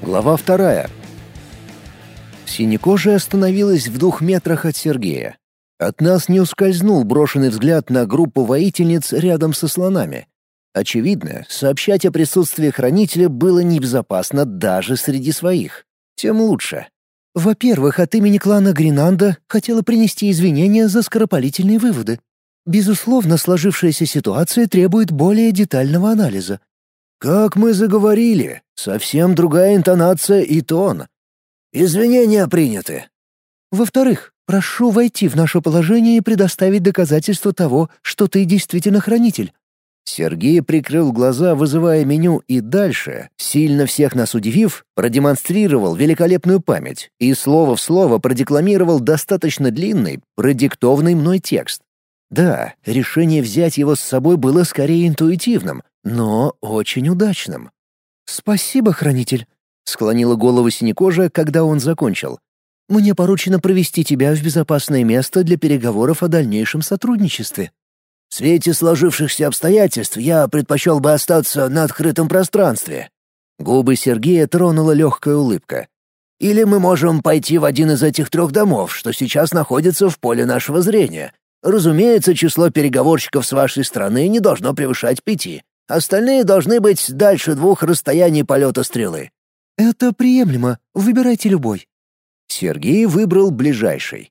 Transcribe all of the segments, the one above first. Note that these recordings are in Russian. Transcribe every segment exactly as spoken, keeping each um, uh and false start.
Глава вторая. Синекожая остановилась в двух метрах от Сергея. От нас не ускользнул брошенный взгляд на группу воительниц рядом со слонами. Очевидно, сообщать о присутствии хранителя было небезопасно даже среди своих. Тем лучше. Во-первых, от имени клана Гринанда хотела принести извинения за скоропалительные выводы. Безусловно, сложившаяся ситуация требует более детального анализа. Как мы заговорили, совсем другая интонация и тон. Извинения приняты. Во-вторых, прошу войти в наше положение и предоставить доказательства того, что ты действительно хранитель. Сергей прикрыл глаза, вызывая меню, и дальше, сильно всех нас удивив, продемонстрировал великолепную память и слово в слово продекламировал достаточно длинный, продиктованный мной текст. Да, решение взять его с собой было скорее интуитивным, но очень удачным. «Спасибо, хранитель», — склонила голову синекожая, когда он закончил. «Мне поручено провести тебя в безопасное место для переговоров о дальнейшем сотрудничестве». В свете сложившихся обстоятельств я предпочел бы остаться на открытом пространстве. Губы Сергея тронула легкая улыбка. Или мы можем пойти в один из этих трех домов, что сейчас находится в поле нашего зрения. Разумеется, число переговорщиков с вашей стороны не должно превышать пяти. Остальные должны быть дальше двух расстояний полета стрелы. Это приемлемо. Выбирайте любой. Сергей выбрал ближайший.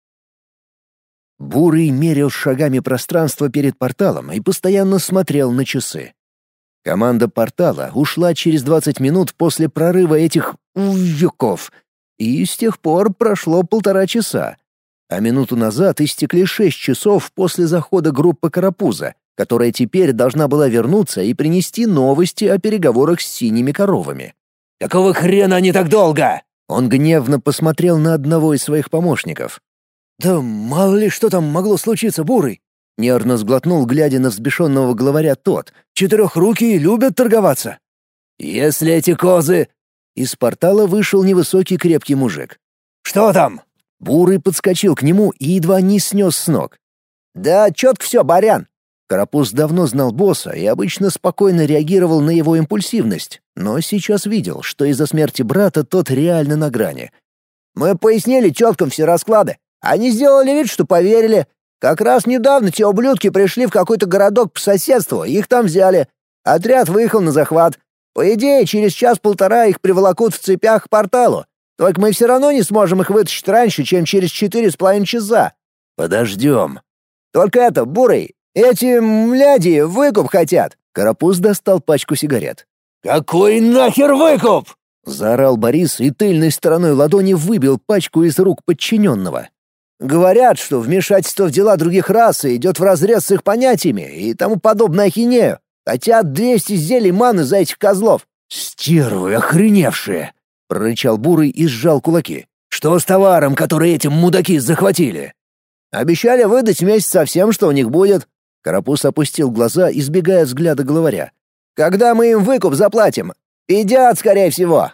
Бурый мерил шагами пространство перед порталом и постоянно смотрел на часы. Команда портала ушла через двадцать минут после прорыва этих веков, и с тех пор прошло полтора часа. А минуту назад истекли шесть часов после захода группы Карапуза, которая теперь должна была вернуться и принести новости о переговорах с синими коровами. «Какого хрена они так долго?» Он гневно посмотрел на одного из своих помощников. «Да мало ли что там могло случиться, Бурый!» Нервно сглотнул, глядя на взбешенного главаря тот. «Четырехрукие любят торговаться!» «Если эти козы...» Из портала вышел невысокий крепкий мужик. «Что там?» Бурый подскочил к нему и едва не снес с ног. «Да четко все, барян!» Карапуз давно знал босса и обычно спокойно реагировал на его импульсивность, но сейчас видел, что из-за смерти брата тот реально на грани. «Мы пояснили теткам все расклады. Они сделали вид, что поверили. Как раз недавно те ублюдки пришли в какой-то городок по соседству, их там взяли. Отряд выехал на захват. По идее, через час-полтора их приволокут в цепях к порталу. Только мы все равно не сможем их вытащить раньше, чем через четыре с половиной часа. Подождем. Только это, Бурый, эти мляди выкуп хотят». Карапуз достал пачку сигарет. «Какой нахер выкуп?» — заорал Борис и тыльной стороной ладони выбил пачку из рук подчиненного. «Говорят, что вмешательство в дела других рас идет вразрез с их понятиями и тому подобное ахинею. Хотят двести зелий маны за этих козлов». «Стервы охреневшие!» — прорычал Бурый и сжал кулаки. «Что с товаром, который этим мудаки захватили?» «Обещали выдать вместе со всем, что у них будет». Карапуз опустил глаза, избегая взгляда главаря. «Когда мы им выкуп заплатим? Едят, скорее всего».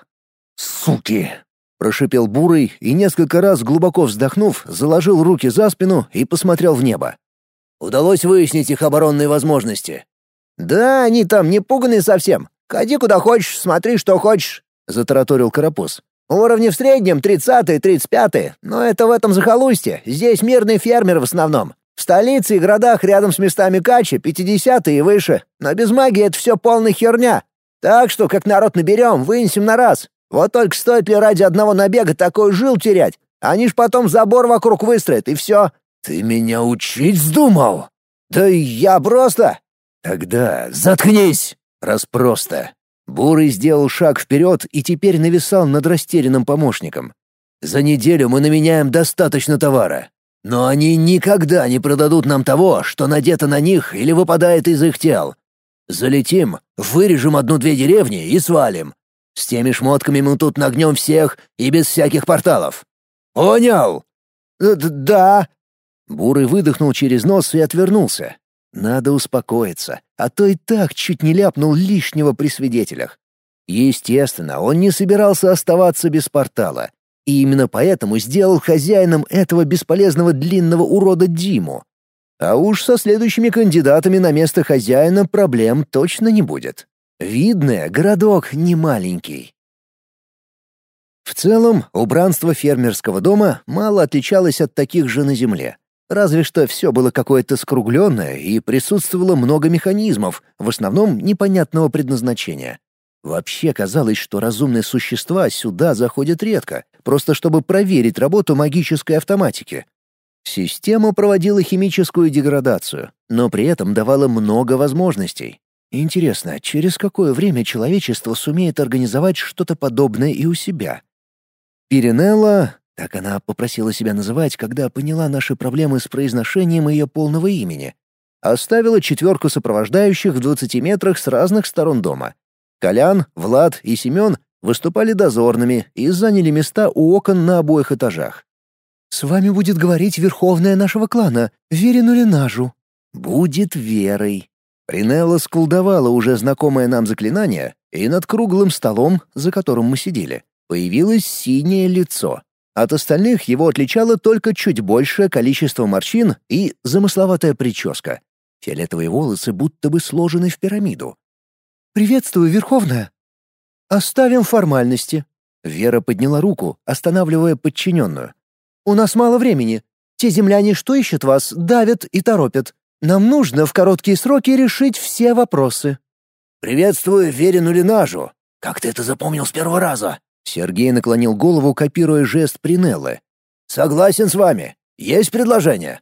«Суки!» — прошипел Бурый и, несколько раз глубоко вздохнув, заложил руки за спину и посмотрел в небо. «Удалось выяснить их оборонные возможности?» «Да, они там не пуганые совсем. Ходи куда хочешь, смотри, что хочешь», — затараторил Карапуз. «Уровни в среднем тридцатые, тридцать пятые, но это в этом захолустье. Здесь мирные фермеры в основном. В столице и городах рядом с местами качи пятидесятые и выше, но без магии это все полная херня. Так что, как народ наберем, вынесем на раз. Вот только стоит ли ради одного набега такой жил терять? Они ж потом забор вокруг выстроят, и все». «Ты меня учить вздумал?» «Да я просто...» «Тогда заткнись, раз просто». Бурый сделал шаг вперед и теперь нависал над растерянным помощником. «За неделю мы наменяем достаточно товара. Но они никогда не продадут нам того, что надето на них или выпадает из их тел. Залетим, вырежем одну-две деревни и свалим. С теми шмотками мы тут нагнем всех и без всяких порталов. Понял?» «Да». Бурый выдохнул через нос и отвернулся. Надо успокоиться, а то и так чуть не ляпнул лишнего при свидетелях. Естественно, он не собирался оставаться без портала. И именно поэтому сделал хозяином этого бесполезного длинного урода Диму. А уж со следующими кандидатами на место хозяина проблем точно не будет. Видное, городок не маленький. В целом, убранство фермерского дома мало отличалось от таких же на земле. Разве что все было какое-то скругленное и присутствовало много механизмов, в основном непонятного предназначения. Вообще казалось, что разумные существа сюда заходят редко, просто чтобы проверить работу магической автоматики. Система проводила химическую деградацию, но при этом давала много возможностей. Интересно, через какое время человечество сумеет организовать что-то подобное и у себя? Пиринелла, так она попросила себя называть, когда поняла наши проблемы с произношением ее полного имени, оставила четверку сопровождающих в двадцати метрах с разных сторон дома. Колян, Влад и Семен выступали дозорными и заняли места у окон на обоих этажах. «С вами будет говорить верховная нашего клана, Верину Ленажу». «Будет Верой». Принелла сколдовала уже знакомое нам заклинание, и над круглым столом, за которым мы сидели, появилось синее лицо. От остальных его отличало только чуть большее количество морщин и замысловатая прическа. Фиолетовые волосы будто бы сложены в пирамиду. «Приветствую, Верховная». «Оставим формальности». Вера подняла руку, останавливая подчиненную. «У нас мало времени. Те земляне, что ищут вас, давят и торопят. Нам нужно в короткие сроки решить все вопросы». «Приветствую Верину Ленажу. Как ты это запомнил с первого раза?» Сергей наклонил голову, копируя жест Принеллы. «Согласен с вами. Есть предложение?»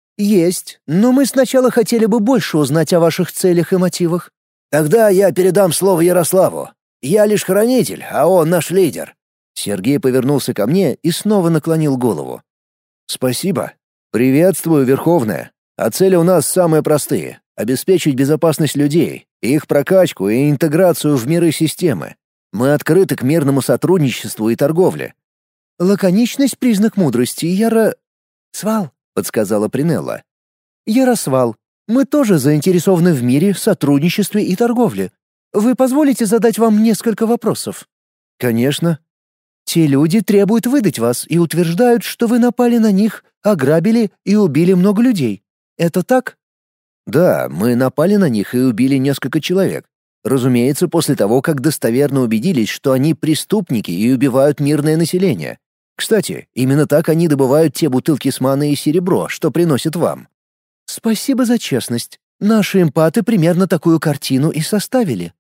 «Есть, но мы сначала хотели бы больше узнать о ваших целях и мотивах». «Тогда я передам слово Ярославу. Я лишь хранитель, а он наш лидер». Сергей повернулся ко мне и снова наклонил голову. «Спасибо. Приветствую, Верховная. А цели у нас самые простые — обеспечить безопасность людей, их прокачку и интеграцию в миры системы. Мы открыты к мирному сотрудничеству и торговле». «Лаконичность — признак мудрости, Яро...» «Свал», — подсказала Принелла. «Яросвал, мы тоже заинтересованы в мире, сотрудничестве и торговле. Вы позволите задать вам несколько вопросов?» «Конечно». «Те люди требуют выдать вас и утверждают, что вы напали на них, ограбили и убили много людей. Это так?» «Да, мы напали на них и убили несколько человек. Разумеется, после того, как достоверно убедились, что они преступники и убивают мирное население. Кстати, именно так они добывают те бутылки с маной и серебро, что приносят вам». «Спасибо за честность. Наши эмпаты примерно такую картину и составили».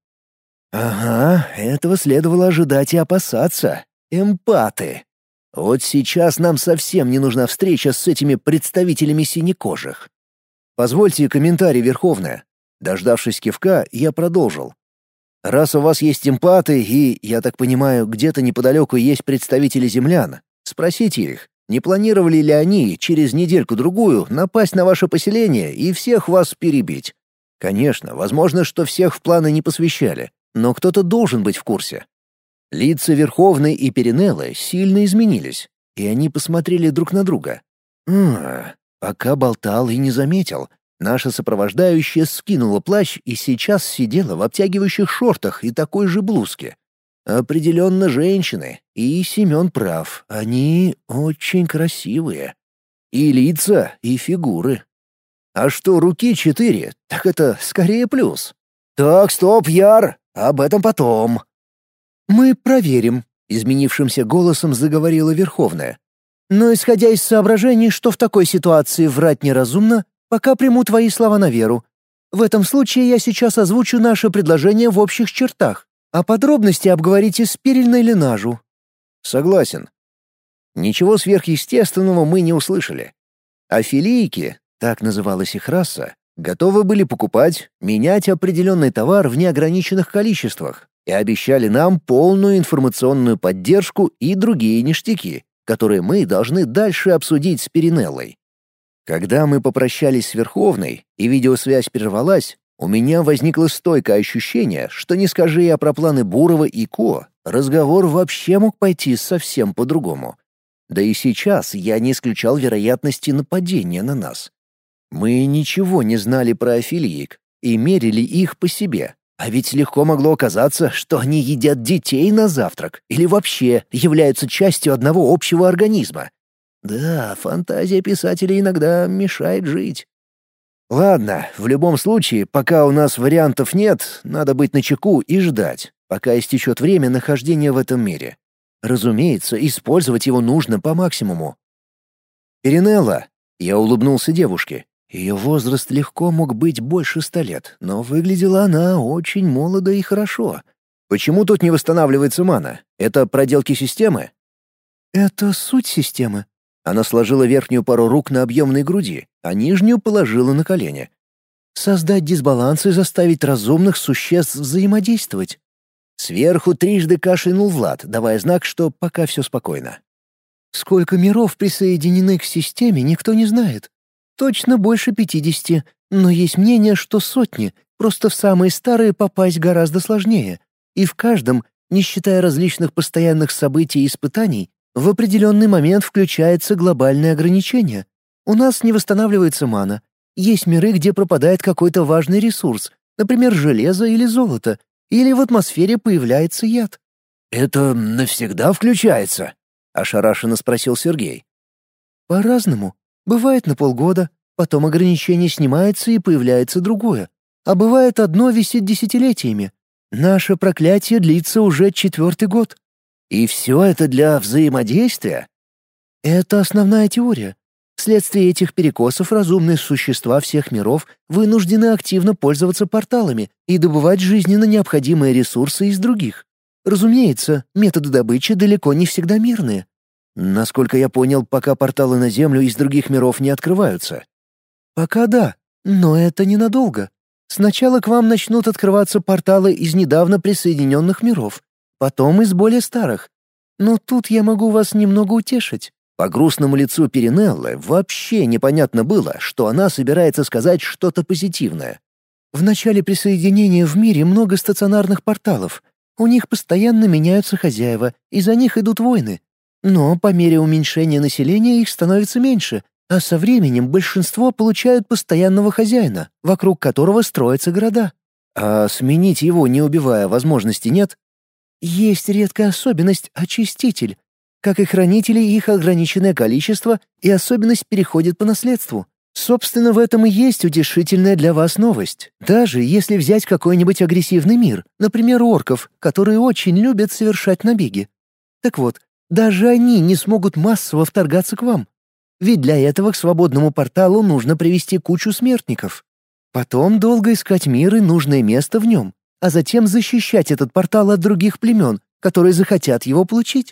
«Ага, этого следовало ожидать и опасаться. Эмпаты. Вот сейчас нам совсем не нужна встреча с этими представителями синекожих. Позвольте комментарий, Верховная». Дождавшись кивка, я продолжил. «Раз у вас есть эмпаты и, я так понимаю, где-то неподалеку есть представители землян, спросите их, не планировали ли они через недельку-другую напасть на ваше поселение и всех вас перебить. Конечно, возможно, что всех в планы не посвящали, но кто-то должен быть в курсе». Лица Верховной и Пиринеллы сильно изменились, и они посмотрели друг на друга. «А, пока болтал и не заметил». Наша сопровождающая скинула плащ и сейчас сидела в обтягивающих шортах и такой же блузке. Определенно женщины, и Семен прав, они очень красивые. И лица, и фигуры. А что руки четыре, так это скорее плюс. «Так, стоп, Яр, об этом потом». «Мы проверим», — изменившимся голосом заговорила Верховная. «Но исходя из соображений, что в такой ситуации врать неразумно, пока приму твои слова на веру. В этом случае я сейчас озвучу наше предложение в общих чертах, а подробности обговорите с Перельной Ленажу». «Согласен». Ничего сверхъестественного мы не услышали. Афилийки, так называлась их раса, готовы были покупать, менять определенный товар в неограниченных количествах и обещали нам полную информационную поддержку и другие ништяки, которые мы должны дальше обсудить с Пиринеллой. Когда мы попрощались с Верховной и видеосвязь прервалась, у меня возникло стойкое ощущение, что не скажи я про планы Бурова и Ко, разговор вообще мог пойти совсем по-другому. Да и сейчас я не исключал вероятности нападения на нас. Мы ничего не знали про афилиек и мерили их по себе, а ведь легко могло оказаться, что они едят детей на завтрак или вообще являются частью одного общего организма. Да, фантазия писателя иногда мешает жить. Ладно, в любом случае, пока у нас вариантов нет, надо быть начеку и ждать, пока истечет время нахождения в этом мире. Разумеется, использовать его нужно по максимуму. Перинелла. Я улыбнулся девушке. Ее возраст легко мог быть больше ста лет, но выглядела она очень молодо и хорошо. Почему тут не восстанавливается мана? Это проделки системы? Это суть системы. Она сложила верхнюю пару рук на объемной груди, а нижнюю положила на колени. Создать дисбаланс и заставить разумных существ взаимодействовать. Сверху трижды кашлянул Влад, давая знак, что пока все спокойно. Сколько миров присоединены к системе, никто не знает. Точно больше пятидесяти, но есть мнение, что сотни, просто в самые старые попасть гораздо сложнее. И в каждом, не считая различных постоянных событий и испытаний, в определенный момент включается глобальное ограничение. У нас не восстанавливается мана. Есть миры, где пропадает какой-то важный ресурс, например, железо или золото, или в атмосфере появляется яд. «Это навсегда включается?» — ошарашенно спросил Сергей. По-разному. Бывает на полгода, потом ограничение снимается и появляется другое. А бывает одно висит десятилетиями. Наше проклятие длится уже четвертый год. И все это для взаимодействия? Это основная теория. Вследствие этих перекосов разумные существа всех миров вынуждены активно пользоваться порталами и добывать жизненно необходимые ресурсы из других. Разумеется, методы добычи далеко не всегда мирные. Насколько я понял, пока порталы на Землю из других миров не открываются. Пока да, но это ненадолго. Сначала к вам начнут открываться порталы из недавно присоединенных миров, потом из более старых. Но тут я могу вас немного утешить. По грустному лицу Перинеллы вообще непонятно было, что она собирается сказать что-то позитивное. В начале присоединения в мире много стационарных порталов. У них постоянно меняются хозяева, и за них идут войны. Но по мере уменьшения населения их становится меньше, а со временем большинство получают постоянного хозяина, вокруг которого строятся города. А сменить его, не убивая, возможности нет? Есть редкая особенность — очиститель. Как и хранители, их ограниченное количество и особенность переходит по наследству. Собственно, в этом и есть утешительная для вас новость. Даже если взять какой-нибудь агрессивный мир, например, орков, которые очень любят совершать набеги. Так вот, даже они не смогут массово вторгаться к вам. Ведь для этого к свободному порталу нужно привести кучу смертников. Потом долго искать мир и нужное место в нем, а затем защищать этот портал от других племен, которые захотят его получить.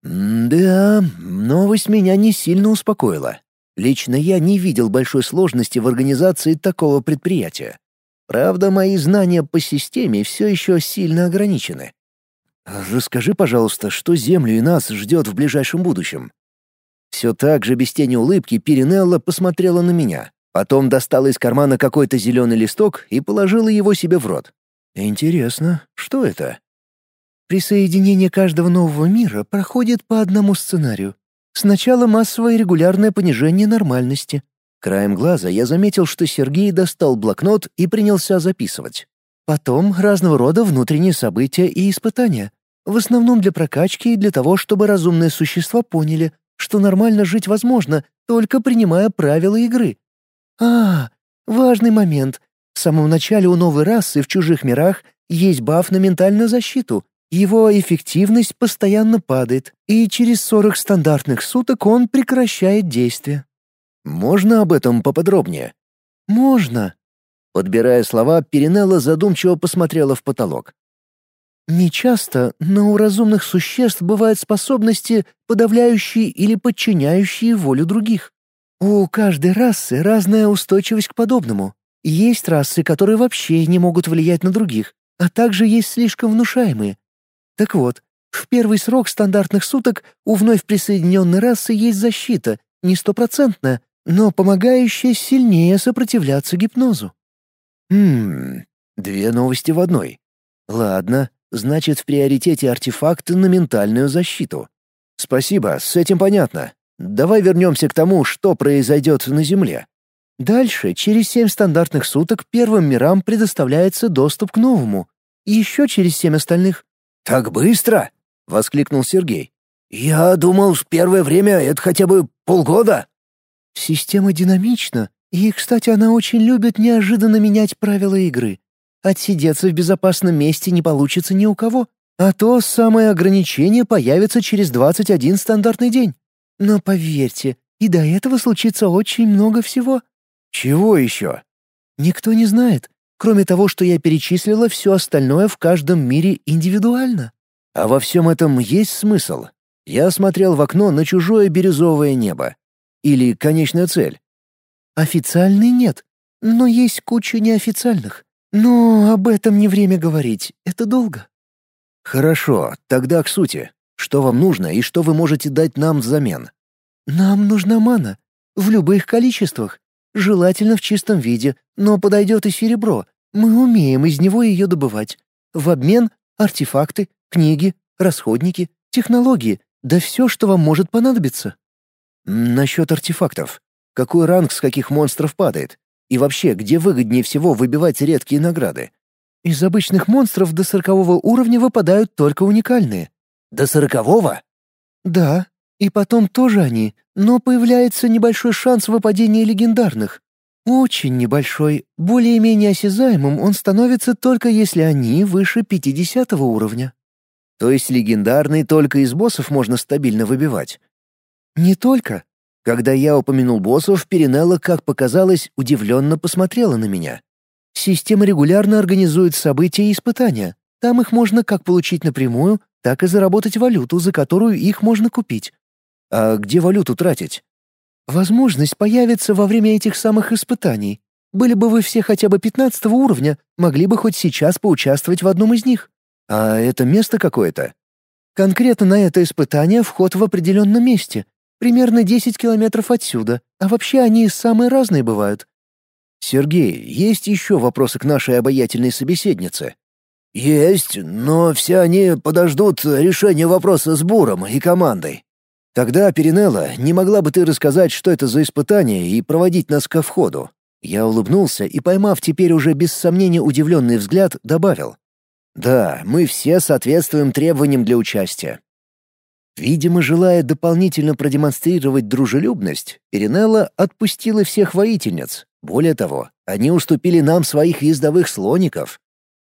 Да, новость меня не сильно успокоила. Лично я не видел большой сложности в организации такого предприятия. Правда, мои знания по системе все еще сильно ограничены. Расскажи, пожалуйста, что Землю и нас ждет в ближайшем будущем. Все так же без тени улыбки Перинелла посмотрела на меня, потом достала из кармана какой-то зеленый листок и положила его себе в рот. Интересно, что это? Присоединение каждого нового мира проходит по одному сценарию. Сначала массовое и регулярное понижение нормальности. Краем глаза я заметил, что Сергей достал блокнот и принялся записывать. Потом разного рода внутренние события и испытания. В основном для прокачки и для того, чтобы разумные существа поняли, что нормально жить возможно, только принимая правила игры. А, важный момент. В самом начале у новой расы в чужих мирах есть баф на ментальную защиту. Его эффективность постоянно падает, и через сорок стандартных суток он прекращает действие. Можно об этом поподробнее? Можно. Подбирая слова, Перинелла задумчиво посмотрела в потолок. Нечасто, но у разумных существ бывают способности, подавляющие или подчиняющие волю других. У каждой расы разная устойчивость к подобному. Есть расы, которые вообще не могут влиять на других, а также есть слишком внушаемые. Так вот, в первый срок стандартных суток у вновь присоединенной расы есть защита, не стопроцентная, но помогающая сильнее сопротивляться гипнозу. Хм, две новости в одной. Ладно, значит, в приоритете артефакты на ментальную защиту. Спасибо, с этим понятно. Давай вернемся к тому, что произойдет на Земле. Дальше, через семь стандартных суток первым мирам предоставляется доступ к новому. Еще через семь остальных. «Так быстро?» — воскликнул Сергей. «Я думал, в первое время это хотя бы полгода». Система динамична, и, кстати, она очень любит неожиданно менять правила игры. Отсидеться в безопасном месте не получится ни у кого. А то самое ограничение появится через двадцать один стандартный день. Но поверьте, и до этого случится очень много всего. Чего еще? Никто не знает, кроме того, что я перечислила все остальное в каждом мире индивидуально. А во всем этом есть смысл? Я смотрел в окно на чужое бирюзовое небо. Или конечная цель? Официальный нет, но есть куча неофициальных. Но об этом не время говорить, это долго. Хорошо, тогда к сути. Что вам нужно и что вы можете дать нам взамен? Нам нужна мана. В любых количествах. Желательно в чистом виде, но подойдет и серебро. Мы умеем из него ее добывать. В обмен — артефакты, книги, расходники, технологии, да все, что вам может понадобиться. Насчет артефактов. Какой ранг с каких монстров падает? И вообще, где выгоднее всего выбивать редкие награды? Из обычных монстров до сорокового уровня выпадают только уникальные. До сорокового? Да, и потом тоже они, но появляется небольшой шанс выпадения легендарных. Очень небольшой, более-менее осязаемым он становится только если они выше пятидесятого уровня. То есть легендарный только из боссов можно стабильно выбивать? Не только. Когда я упомянул боссов, Перинелла, как показалось, удивленно посмотрела на меня. Система регулярно организует события и испытания. Там их можно как получить напрямую, так и заработать валюту, за которую их можно купить. А где валюту тратить? Возможность появится во время этих самых испытаний. Были бы вы все хотя бы пятнадцатого уровня, могли бы хоть сейчас поучаствовать в одном из них. А это место какое-то? Конкретно на это испытание вход в определенном месте. Примерно десять километров отсюда, а вообще они самые разные бывают. Сергей, есть еще вопросы к нашей обаятельной собеседнице? Есть, но все они подождут решения вопроса с Буром и командой. Тогда, Перинелла, не могла бы ты рассказать, что это за испытание, и проводить нас ко входу? Я улыбнулся и, поймав теперь уже без сомнения удивленный взгляд, добавил. Да, мы все соответствуем требованиям для участия. Видимо, желая дополнительно продемонстрировать дружелюбность, Перинелла отпустила всех воительниц. Более того, они уступили нам своих ездовых слоников.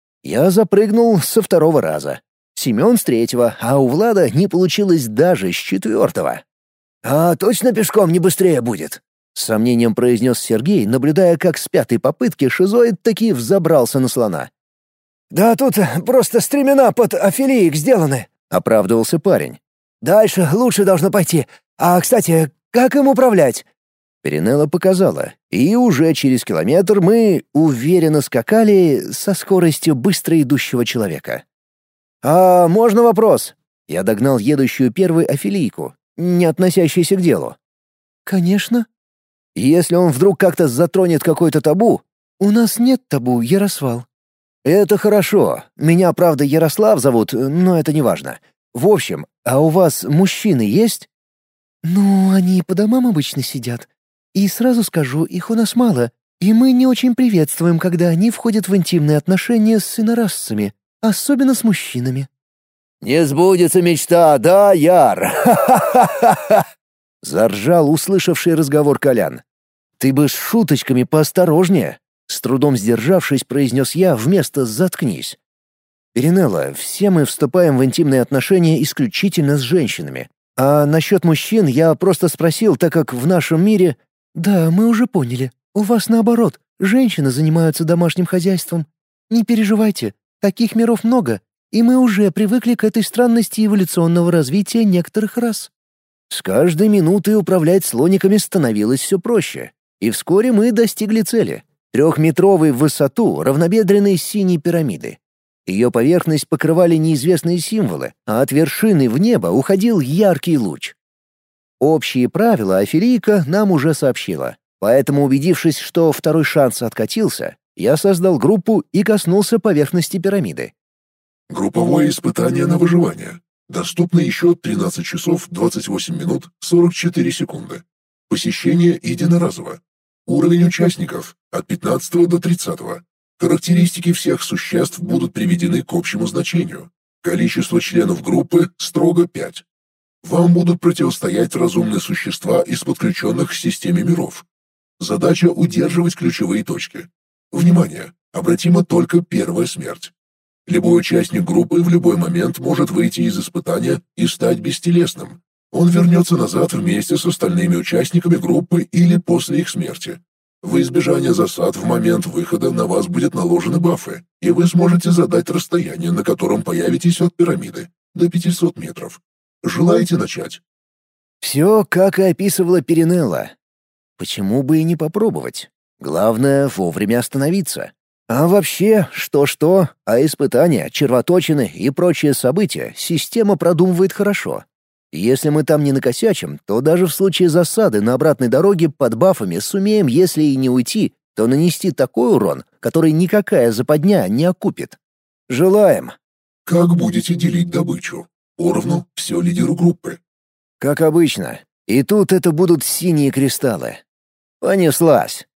Я запрыгнул со второго раза. Семен с третьего, а у Влада не получилось даже с четвертого. «А точно пешком не быстрее будет?» — с сомнением произнес Сергей, наблюдая, как с пятой попытки шизоид таки взобрался на слона. «Да тут просто стремена под афилиик сделаны», — оправдывался парень. «Дальше лучше должно пойти. А, кстати, как им управлять?» Перинелла показала, и уже через километр мы уверенно скакали со скоростью быстро идущего человека. «А можно вопрос?» Я догнал едущую первой афилийку, не относящуюся к делу. «Конечно». «Если он вдруг как-то затронет какой-то табу...» «У нас нет табу, Ярослав». «Это хорошо. Меня, правда, Ярослав зовут, но это не важно. В общем, а у вас мужчины есть?» «Ну, они по домам обычно сидят. И сразу скажу, их у нас мало, и мы не очень приветствуем, когда они входят в интимные отношения с инорасцами, особенно с мужчинами». «Не сбудется мечта, да, Яр?» Заржал услышавший разговор Колян. «Ты бы с шуточками поосторожнее», — с трудом сдержавшись, произнес я вместо «заткнись». «Перинелла, все мы вступаем в интимные отношения исключительно с женщинами. А насчет мужчин я просто спросил, так как в нашем мире...» «Да, мы уже поняли. У вас наоборот. Женщины занимаются домашним хозяйством. Не переживайте, таких миров много, и мы уже привыкли к этой странности эволюционного развития некоторых рас». С каждой минутой управлять слониками становилось все проще. И вскоре мы достигли цели — трехметровой в высоту равнобедренной синей пирамиды. Ее поверхность покрывали неизвестные символы, а от вершины в небо уходил яркий луч. Общие правила афилийка нам уже сообщила, поэтому, убедившись, что второй шанс откатился, я создал группу и коснулся поверхности пирамиды. Групповое испытание на выживание. Доступно еще тринадцать часов двадцать восемь минут сорок четыре секунды. Посещение единоразово. Уровень участников от пятнадцатого до тридцатого. Характеристики всех существ будут приведены к общему значению. Количество членов группы строго пять. Вам будут противостоять разумные существа из подключенных к системе миров. Задача — удерживать ключевые точки. Внимание! Обратима только первая смерть. Любой участник группы в любой момент может выйти из испытания и стать бестелесным. Он вернется назад вместе с остальными участниками группы или после их смерти. В избежание засад в момент выхода на вас будет наложены бафы, и вы сможете задать расстояние, на котором появитесь от пирамиды, до пятисот метров. Желаете начать? Все, как и описывала Перинелла. Почему бы и не попробовать? Главное — вовремя остановиться. А вообще, что-что, а испытания, червоточины и прочие события система продумывает хорошо. Если мы там не накосячим, то даже в случае засады на обратной дороге под бафами сумеем, если и не уйти, то нанести такой урон, который никакая западня не окупит. Желаем. Как будете делить добычу? Поровну все лидеру группы. Как обычно. И тут это будут синие кристаллы. Понеслась.